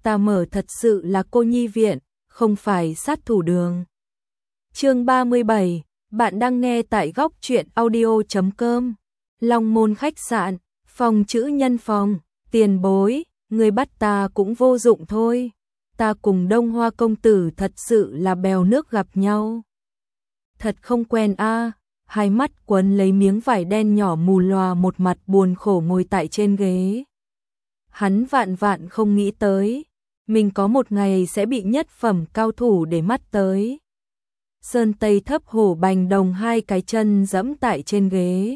ta mở thật sự là cô nhi viện, không phải sát thủ đường. Chương 37, bạn đang nghe tại góc truyện audio.com. Long Môn khách sạn, phòng chữ nhân phòng, tiền bối, người bắt ta cũng vô dụng thôi. Ta cùng Đông Hoa công tử thật sự là bèo nước gặp nhau. Thật không quen a. Hai mắt quấn lấy miếng vải đen nhỏ mù lòa, một mặt buồn khổ ngồi tại trên ghế. Hắn vạn vạn không nghĩ tới, mình có một ngày sẽ bị nhất phẩm cao thủ để mắt tới. Sơn Tây Thấp Hổ Bành Đồng hai cái chân dẫm tại trên ghế.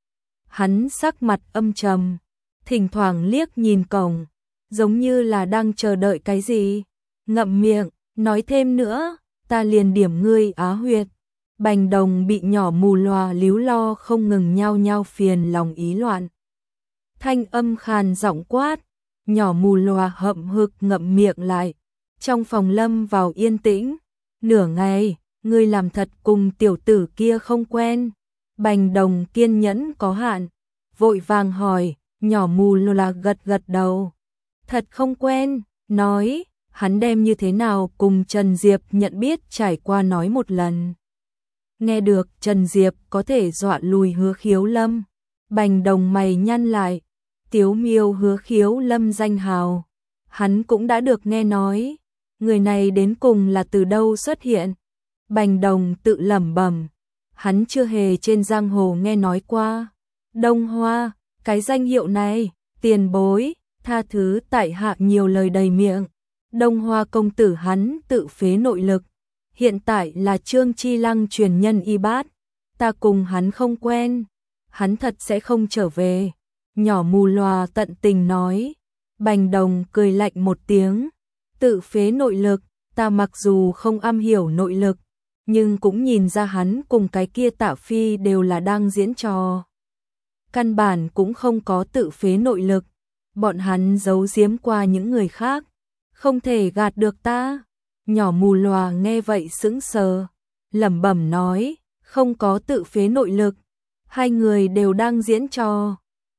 Hắn sắc mặt âm trầm, thỉnh thoảng liếc nhìn cổng, giống như là đang chờ đợi cái gì. Ngậm miệng, nói thêm nữa, ta liền điểm ngươi á huyệt. Bành Đồng bị nhỏ mù lòa líu lo không ngừng nhao nhao phiền lòng ý loạn. Thanh âm khàn giọng quát, nhỏ mù lòa hậm hực ngậm miệng lại. Trong phòng lâm vào yên tĩnh, nửa ngày, ngươi làm thật cùng tiểu tử kia không quen. Bành Đồng kiên nhẫn có hạn, vội vàng hỏi, nhỏ mù lòa gật gật đầu. Thật không quen, nói, hắn đem như thế nào cùng Trần Diệp nhận biết trải qua nói một lần. Nghe được Trần Diệp có thể dọa lùi Hứa Khiếu Lâm, Bành Đồng mày nhăn lại, Tiếu Miêu Hứa Khiếu Lâm danh hào, hắn cũng đã được nghe nói, người này đến cùng là từ đâu xuất hiện. Bành Đồng tự lẩm bẩm, hắn chưa hề trên giang hồ nghe nói qua. Đông Hoa, cái danh hiệu này, tiền bối, tha thứ tại hạ nhiều lời đầy miệng. Đông Hoa công tử hắn tự phế nội lực, hiện tại là Trương Chi Lăng truyền nhân y bát, ta cùng hắn không quen, hắn thật sẽ không trở về. Nhỏ mù lòa tận tình nói. Bành Đồng cười lạnh một tiếng, tự phế nội lực, ta mặc dù không am hiểu nội lực, nhưng cũng nhìn ra hắn cùng cái kia Tạ Phi đều là đang diễn trò. Căn bản cũng không có tự phế nội lực, bọn hắn giấu giếm qua những người khác, không thể gạt được ta. Nhỏ mù lòa nghe vậy sững sờ, lẩm bẩm nói, không có tự phế nội lực, hai người đều đang diễn trò.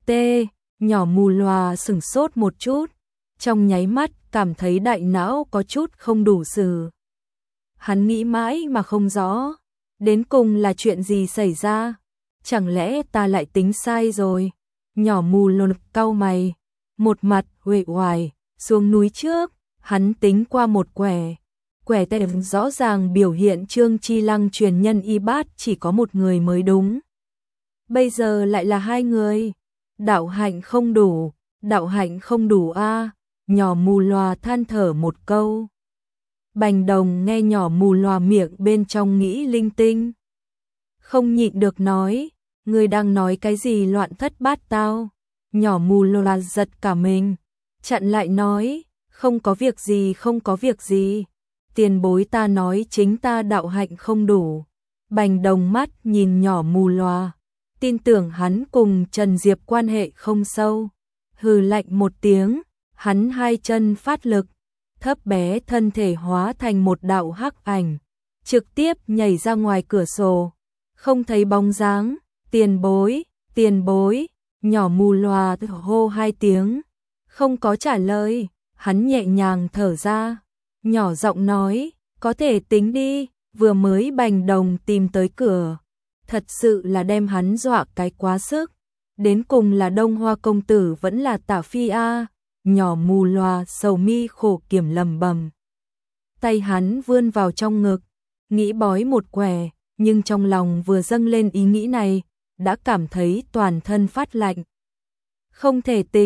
Nhỏ mù lòa sửng sốt một chút, trong nháy mắt cảm thấy đại não có chút không đủ sử. Hắn nghĩ mãi mà không rõ, đến cùng là chuyện gì xảy ra, chẳng lẽ ta lại tính sai rồi. Nhỏ mù lòa cau mày, một mặt uể oải. Xuống núi trước, hắn tính qua một quẻ tem rõ ràng biểu hiện Trương Chi Lăng truyền nhân y bát chỉ có một người mới đúng. Bây giờ lại là hai người. Đạo hạnh không đủ a. Nhỏ mù lòa than thở một câu. Bành Đồng nghe nhỏ mù lòa miệng bên trong nghĩ linh tinh, không nhịn được nói, ngươi đang nói cái gì loạn thất bát tao. Nhỏ mù lòa giật cả mình, chặn lại nói, không có việc gì, tiền bối ta nói chính ta đạo hạnh không đủ. Bành Đồng mắt nhìn nhỏ mù lòa, tin tưởng hắn cùng Trần Diệp quan hệ không sâu, hừ lạnh một tiếng, hắn hai chân phát lực, thấp bé thân thể hóa thành một đạo hắc ảnh, trực tiếp nhảy ra ngoài cửa sổ, không thấy bóng dáng. Tiền bối, nhỏ mù lòa hô hai tiếng, không có trả lời, hắn nhẹ nhàng thở ra, nhỏ giọng nói, có thể tính đi. Vừa mới Bành Đồng tìm tới cửa, thật sự là đem hắn dọa cái quá sức, đến cùng là Đông Hoa công tử vẫn là Tạ Phi a. Nhỏ mù lòa sầu mi khổ kiểm lầm bầm, tay hắn vươn vào trong ngực, nghĩ bói một quẻ, nhưng trong lòng vừa dâng lên ý nghĩ này, đã cảm thấy toàn thân phát lạnh. Không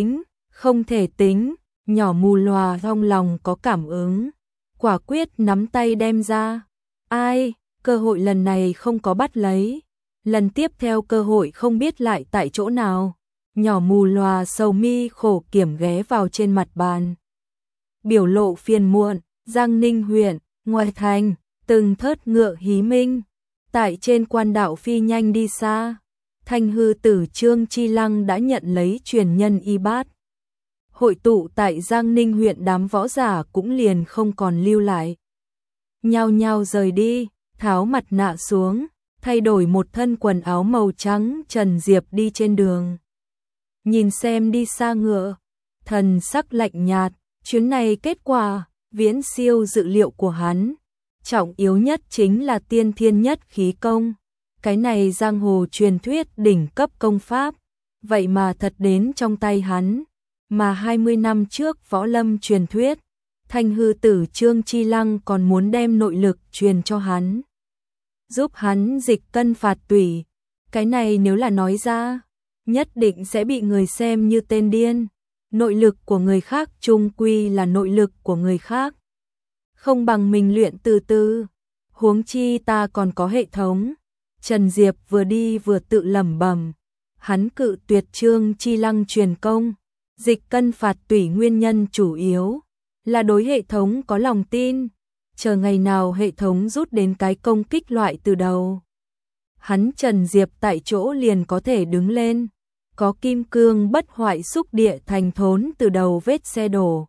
thể tính, nhỏ mù lòa trong lòng có cảm ứng, quả quyết nắm tay đem ra. Ai, cơ hội lần này không có bắt lấy, lần tiếp theo cơ hội không biết lại tại chỗ nào. Nhỏ mù lòa sầu mi khổ kiểm ghé vào trên mặt bàn, biểu lộ phiền muộn. Giang Ninh huyện, ngoài thành, từng thớt ngựa hí minh, tại trên quan đạo phi nhanh đi xa. Thanh hư tử Trương Chi Lăng đã nhận lấy truyền nhân y bát, hội tụ tại Giang Ninh huyện, đám võ giả cũng liền không còn lưu lại, nhao nhao rời đi, tháo mặt nạ xuống, thay đổi một thân quần áo màu trắng. Trần Diệp đi trên đường, nhìn xem đi xa ngựa, thần sắc lạnh nhạt, Chuyến này kết quả viễn siêu dự liệu của hắn. Trọng yếu nhất chính là tiên thiên nhất khí công. Cái này giang hồ truyền thuyết đỉnh cấp công pháp, vậy mà thật đến trong tay hắn. Mà 20 năm trước võ lâm truyền thuyết, Thanh hư tử Trương Chi Lăng còn muốn đem nội lực truyền cho hắn, giúp hắn dịch cân phạt tủy. Cái này nếu là nói ra, nhất định sẽ bị người xem như tên điên. Nội lực của người khác chung quy là nội lực của người khác, không bằng mình luyện từ từ. Huống chi ta còn có hệ thống. Trần Diệp vừa đi vừa tự lẩm bẩm, hắn cự tuyệt Trương Chi Lăng truyền công, dịch cân phạt tủy nguyên nhân chủ yếu là đối hệ thống có lòng tin, chờ ngày nào hệ thống rút đến cái công kích loại từ đầu, hắn Trần Diệp tại chỗ liền có thể đứng lên, có kim cương bất hoại xúc địa thành thốn từ đầu vết xe đổ.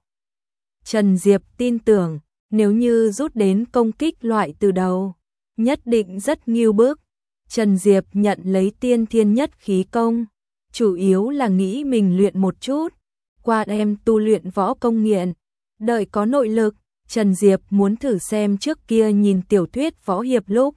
Trần Diệp tin tưởng, nếu như rút đến công kích loại từ đầu, nhất định rất nghiêu bức. Trần Diệp nhận lấy tiên thiên nhất khí công, chủ yếu là nghĩ mình luyện một chút, qua em tu luyện võ công nghiện, đợi có nội lực, Trần Diệp muốn thử xem trước kia nhìn tiểu thuyết võ hiệp lúc.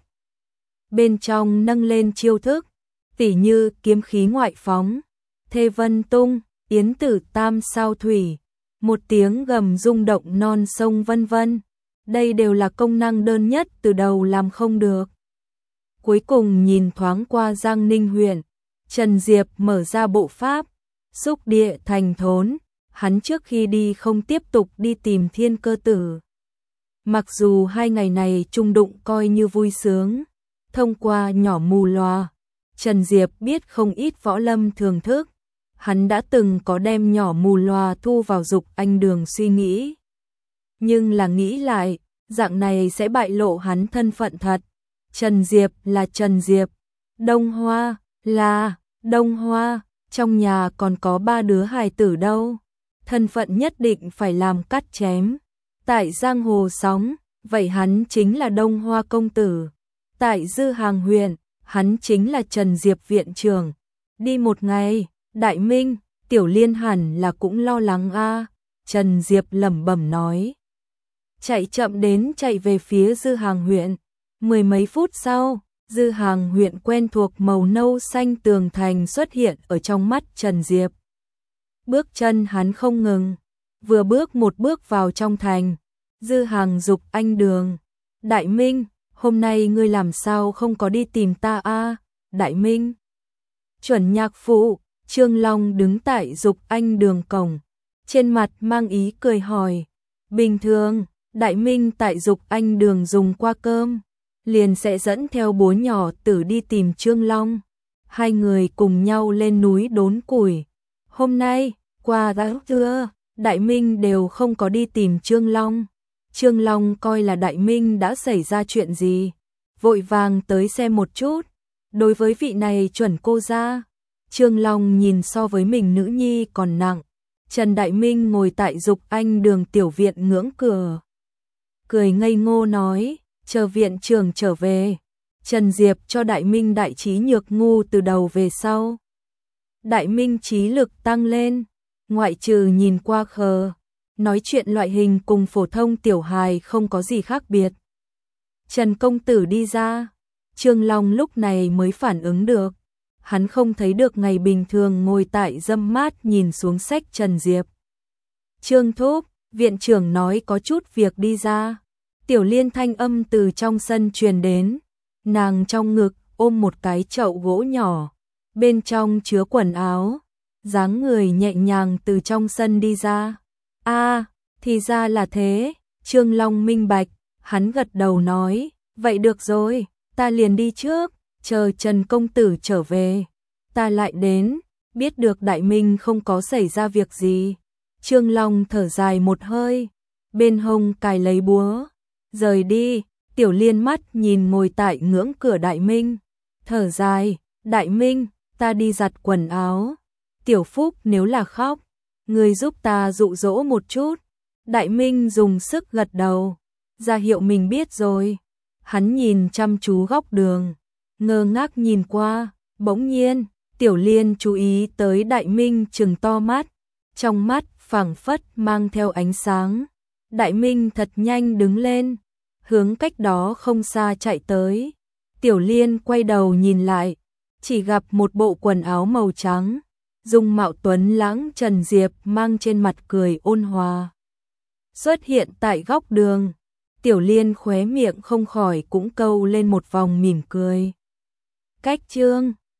Bên trong nâng lên chiêu thức, tỉ như kiếm khí ngoại phóng, thê vân tung, yến tử tam sao thủy, một tiếng gầm rung động non sông vân vân. Đây đều là công năng đơn nhất từ đầu làm không được. Cuối cùng nhìn thoáng qua Giang Ninh huyện, Trần Diệp mở ra bộ pháp, xúc địa thành thốn, hắn trước khi đi không tiếp tục đi tìm Thiên Cơ Tử. Mặc dù 2 ngày này chung đụng coi như vui sướng, thông qua nhỏ mù loà, Trần Diệp biết không ít võ lâm thường thức, hắn đã từng có đem nhỏ mù loà thu vào Dục Anh Đường suy nghĩ. Nhưng là nghĩ lại, dạng này sẽ bại lộ hắn thân phận thật. Trần Diệp là Trần Diệp, Đông Hoa là Đông Hoa, trong nhà còn có 3 đứa hài tử đâu, thân phận nhất định phải làm cắt chém. Tại giang hồ sóng, vậy hắn chính là Đông Hoa công tử. Tại Dư Hàng huyện, hắn chính là Trần Diệp viện trưởng. Đi một ngày, Đại Minh, Tiểu Liên hẳn là cũng lo lắng a. Trần Diệp lẩm bẩm nói. Chạy chậm đến chạy về phía Dư Hàng huyện. 10 mấy phút sau, Dư Hàng huyện quen thuộc màu nâu xanh tường thành xuất hiện ở trong mắt Trần Diệp. Bước chân hắn không ngừng, vừa bước một bước vào trong thành. Dư Hàng Dục Anh Đường. Đại Minh, hôm nay ngươi làm sao không có đi tìm ta a? Đại Minh. Chuẩn nhạc phụ, Trương Long đứng tại Dục Anh Đường cổng, trên mặt mang ý cười hỏi. Bình thường, Đại Minh tại Dục Anh Đường dùng qua cơm, liền sẽ dẫn theo bố nhỏ Tử đi tìm Trương Long. 2 người cùng nhau lên núi đốn củi. Hôm nay, qua đã trưa, Đại Minh đều không có đi tìm Trương Long. Trương Long coi là Đại Minh đã xảy ra chuyện gì, vội vàng tới xem một chút. Đối với vị này chuẩn cô gia, Trương Long nhìn so với mình nữ nhi còn nặng. Trần Đại Minh ngồi tại Dục Anh Đường tiểu viện ngưỡng cửa, cười ngây ngô nói, chờ viện trưởng trở về. Trần Diệp cho Đại Minh đại trí nhược ngu từ đầu về sau. Đại Minh trí lực tăng lên, ngoại trừ nhìn qua khờ, nói chuyện loại hình cùng phổ thông tiểu hài không có gì khác biệt. Trần công tử đi ra, Trương Long lúc này mới phản ứng được. Hắn không thấy được ngày bình thường ngồi tại dâm mát nhìn xuống sách Trần Diệp. Trương thúc, viện trưởng nói có chút việc đi ra. Tiểu Liên thanh âm từ trong sân truyền đến, nàng trong ngực ôm một cái chậu gỗ nhỏ, bên trong chứa quần áo, dáng người nhẹ nhàng từ trong sân đi ra. A, thì ra là thế. Trương Long minh bạch, hắn gật đầu nói, vậy được rồi, ta liền đi trước, chờ Trần công tử trở về, ta lại đến. Biết được Đại Minh không có xảy ra việc gì, Trương Long thở dài một hơi, bên hông cài lấy búa, rời đi. Tiểu Liên mắt nhìn ngồi tại ngưỡng cửa Đại Minh, thở dài, Đại Minh, ta đi giặt quần áo. Tiểu Phúc nếu là khóc, người giúp ta dụ dỗ một chút. Đại Minh dùng sức gật đầu, ra hiệu mình biết rồi. Hắn nhìn chăm chú góc đường, ngơ ngác nhìn qua, bỗng nhiên, Tiểu Liên chú ý tới Đại Minh trừng to mắt, trong mắt phảng phất mang theo ánh sáng. Đại Minh thật nhanh đứng lên, hướng cách đó không xa chạy tới. Tiểu Liên quay đầu nhìn lại, chỉ gặp một bộ quần áo màu trắng, dung mạo tuấn lãng Trần Diệp mang trên mặt cười ôn hòa. Xuất hiện tại góc đường, Tiểu Liên khóe miệng không khỏi cũng câu lên một vòng mỉm cười. Cách chương